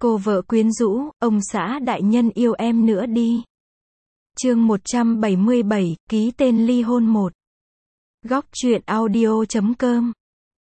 Cô vợ quyến rũ, ông xã đại nhân yêu em nữa đi. Chương 177, ký tên ly hôn 1. Góc truyện audio.com.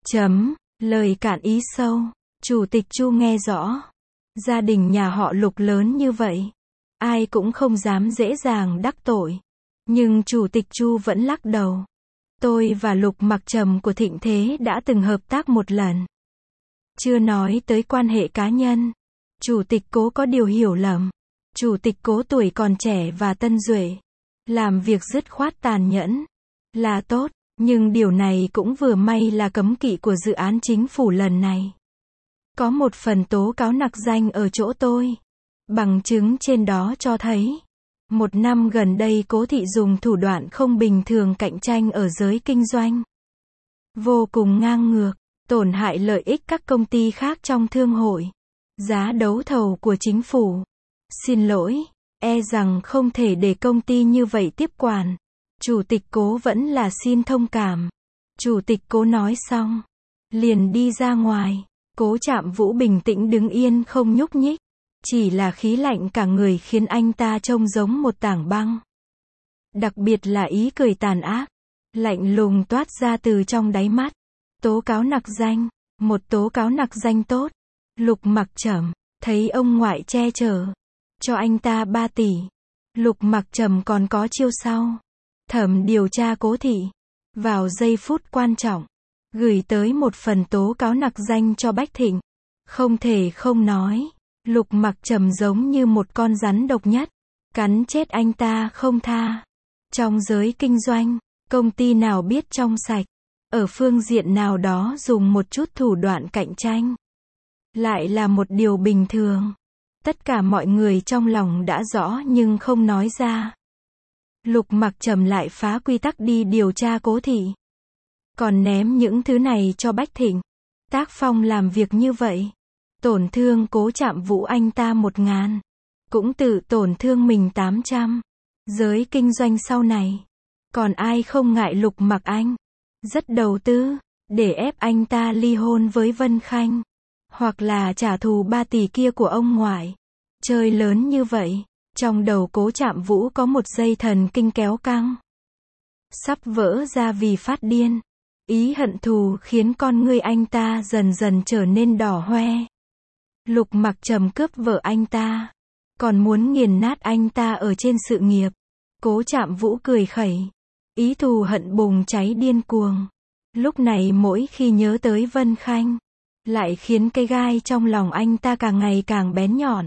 Lời cạn ý sâu. Chủ tịch Chu nghe rõ. Gia đình nhà họ Lục lớn như vậy, ai cũng không dám dễ dàng đắc tội. Nhưng Chủ tịch Chu vẫn lắc đầu. Tôi và Lục Mặc Trầm của Thịnh Thế đã từng hợp tác một lần. Chưa nói tới quan hệ cá nhân. Chủ tịch Cố có điều hiểu lầm. Chủ tịch Cố tuổi còn trẻ và tân duệ, làm việc dứt khoát tàn nhẫn là tốt, nhưng điều này cũng vừa may là cấm kỵ của dự án chính phủ lần này. Có một phần tố cáo nặc danh ở chỗ tôi. Bằng chứng trên đó cho thấy, một năm gần đây Cố thị dùng thủ đoạn không bình thường cạnh tranh ở giới kinh doanh. Vô cùng ngang ngược, tổn hại lợi ích các công ty khác trong thương hội. Giá đấu thầu của chính phủ. Xin lỗi, e rằng không thể để công ty như vậy tiếp quản. Chủ tịch Cố vẫn là xin thông cảm. Chủ tịch Cố nói xong, liền đi ra ngoài. Cố Trạm Vũ bình tĩnh đứng yên không nhúc nhích. Chỉ là khí lạnh cả người khiến anh ta trông giống một tảng băng. Đặc biệt là ý cười tàn ác, lạnh lùng toát ra từ trong đáy mắt. Tố cáo nặc danh, một tố cáo nặc danh tốt. Lục Mặc Trầm, thấy ông ngoại che chở cho anh ta 3 tỷ. Lục Mặc Trầm còn có chiêu sau. Thẩm điều tra Cố thị. Vào giây phút quan trọng, gửi tới một phần tố cáo nặc danh cho Bách Thịnh. Không thể không nói, Lục Mặc Trầm giống như một con rắn độc nhất, cắn chết anh ta không tha. Trong giới kinh doanh, công ty nào biết trong sạch, ở phương diện nào đó dùng một chút thủ đoạn cạnh tranh, lại là một điều bình thường. Tất cả mọi người trong lòng đã rõ nhưng không nói ra. Lục Mặc Trầm lại phá quy tắc đi điều tra Cố thị, còn ném những thứ này cho Bách Thịnh. Tác phong làm việc như vậy, tổn thương Cố Trạm Vũ anh ta 1000, cũng tự tổn thương mình 800. Giới kinh doanh sau này, còn ai không ngại Lục Mặc Anh rất đầu tư để ép anh ta ly hôn với Vân Khanh, hoặc là trả thù 3 tỷ kia của ông ngoại. Chơi lớn như vậy, trong đầu Cố Trạm Vũ có một dây thần kinh kéo căng, sắp vỡ ra vì phát điên. Ý hận thù khiến con ngươi anh ta dần dần trở nên đỏ hoe. Lục Mặc Trầm cướp vợ anh ta, còn muốn nghiền nát anh ta ở trên sự nghiệp. Cố Trạm Vũ cười khẩy, ý thù hận bùng cháy điên cuồng. Lúc này mỗi khi nhớ tới Vân Khanh, lại khiến cây gai trong lòng anh ta càng ngày càng bén nhọn.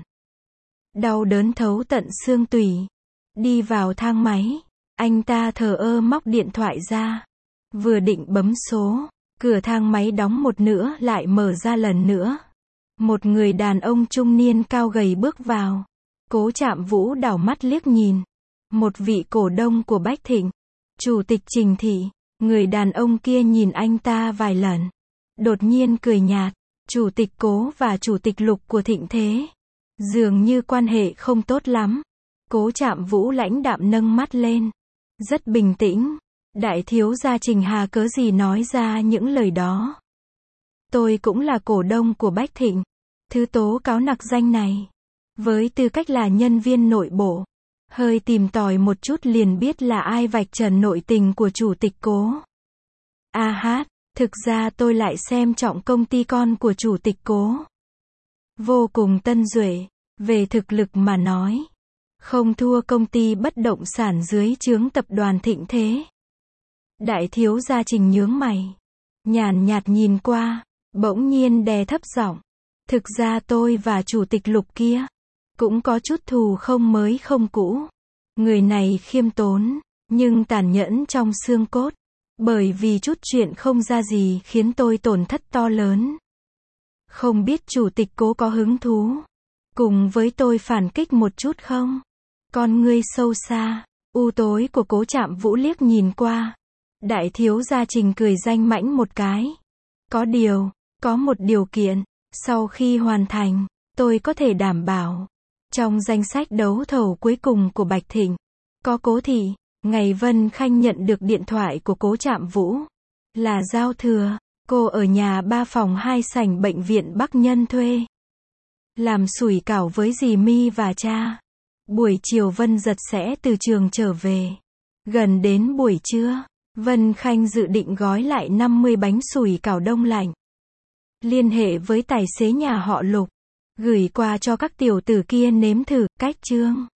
Đau đớn thấu tận xương tủy. Đi vào thang máy, anh ta thờ ơ móc điện thoại ra. Vừa định bấm số, cửa thang máy đóng một nửa lại mở ra lần nữa. Một người đàn ông trung niên cao gầy bước vào. Cố Trạm Vũ đảo mắt liếc nhìn. Một vị cổ đông của Bách Thịnh, Chủ tịch Trình Thị. Người đàn ông kia nhìn anh ta vài lần, đột nhiên cười nhạt. Chủ tịch Cố và Chủ tịch Lục của Thịnh Thế dường như quan hệ không tốt lắm. Cố Trạm Vũ lãnh đạm nâng mắt lên, rất bình tĩnh. Đại thiếu gia Trình Hà cớ gì nói ra những lời đó. Tôi cũng là cổ đông của Bách Thịnh. Thứ tố cáo nặc danh này, với tư cách là nhân viên nội bộ, hơi tìm tòi một chút liền biết là ai vạch trần nội tình của Chủ tịch Cố. Thực ra tôi lại xem trọng công ty con của Chủ tịch Cố. Vô cùng tân duệ, về thực lực mà nói, không thua công ty bất động sản dưới trướng tập đoàn Thịnh Thế. Đại thiếu gia Trình nhướng mày, nhàn nhạt nhìn qua, bỗng nhiên đè thấp giọng. Thực ra tôi và Chủ tịch Lục kia cũng có chút thù không mới không cũ. Người này khiêm tốn, nhưng tàn nhẫn trong xương cốt. Bởi vì chút chuyện không ra gì khiến tôi tổn thất to lớn. Không biết Chủ tịch Cố có hứng thú cùng với tôi phản kích một chút không? Con ngươi sâu xa, u tối của Cố Trạm Vũ liếc nhìn qua. Đại thiếu gia Trình cười danh mãnh một cái. Có một điều kiện, sau khi hoàn thành, tôi có thể đảm bảo, trong danh sách đấu thầu cuối cùng của Bạch Thịnh, có Cố thị. Ngày Vân Khanh nhận được điện thoại của Cố Trạm Vũ, là giao thừa, cô ở nhà 3 phòng 2 sảnh bệnh viện Bắc Nhân thuê. làm sủi cảo với dì My và cha. Buổi chiều Vân Giật sẽ từ trường trở về. Gần đến buổi trưa, Vân Khanh dự định gói lại 50 bánh sủi cảo đông lạnh. Liên hệ với tài xế nhà họ Lục, gửi qua cho các tiểu tử kia nếm thử. Cách Chương